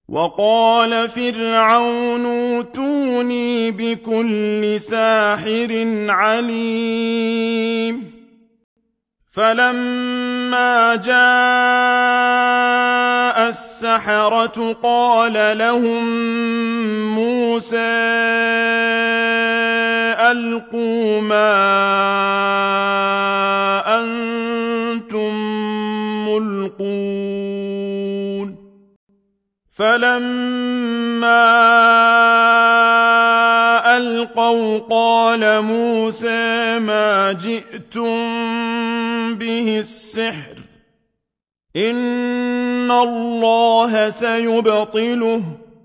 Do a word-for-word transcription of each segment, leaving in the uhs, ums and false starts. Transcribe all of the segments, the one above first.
وقال فرعون ائتوني بكل ساحر عليم فلما جاء السحرة قال لهم موسى ألقوا ما أنتم ملقون فلما ألقوا قال موسى ما جئتم به السحر إن الله سيبطله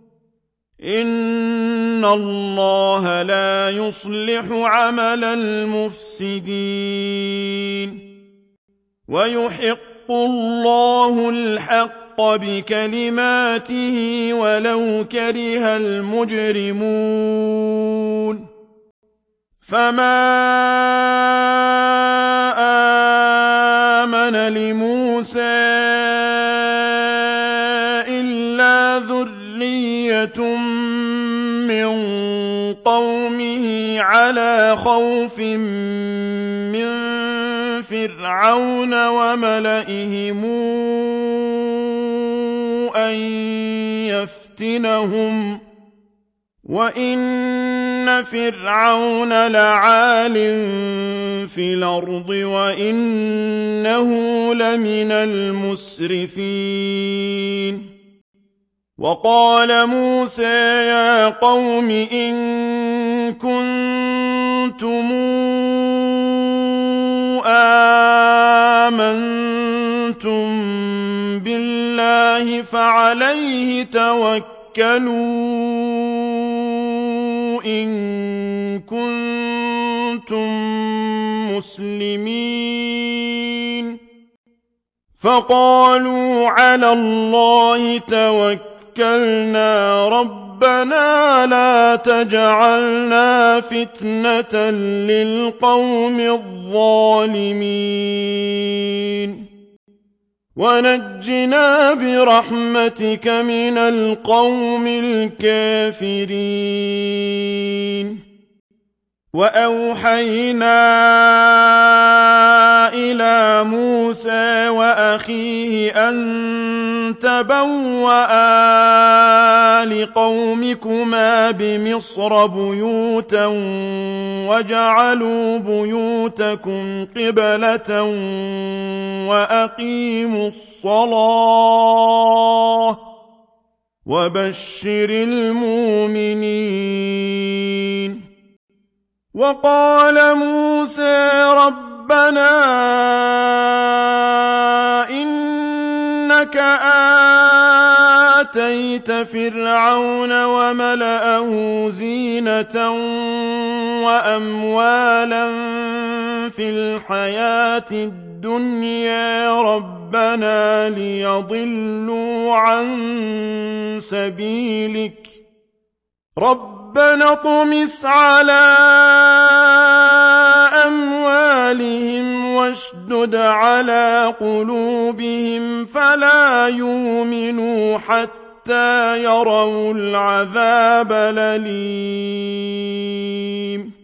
إن الله لا يصلح عمل المفسدين ويحق الله الحق بكلماته ولو كره المجرمون فما آمن لموسى إلا ذرية من قومه على خوف من فرعون وملئهم أن يفتنهم وإن فرعون لعال في الأرض وإنه لمن المسرفين وقال موسى يا قوم إن كنتم آمنتم بالله فعليه توكلوا إن كنتم مسلمين فقالوا على الله توكلنا ربنا لا تجعلنا فتنة للقوم الظالمين ونجنا برحمتك من القوم الكافرين وأوحينا إلى موسى وأخيه أن تبوأ لقومكما بمصر بيوتا وجعلوا بيوتكم قبلة وأقيموا الصلاة وبشر المؤمنين وقال موسى ربنا إنك آتيت فرعون وملأه زينة وأموالا في الحياة الدنيا ربنا ليضلوا عن سبيلك ربنا اطمس على أموالهم واشدد على قلوبهم فلا يؤمنوا حتى يروا العذاب الأليم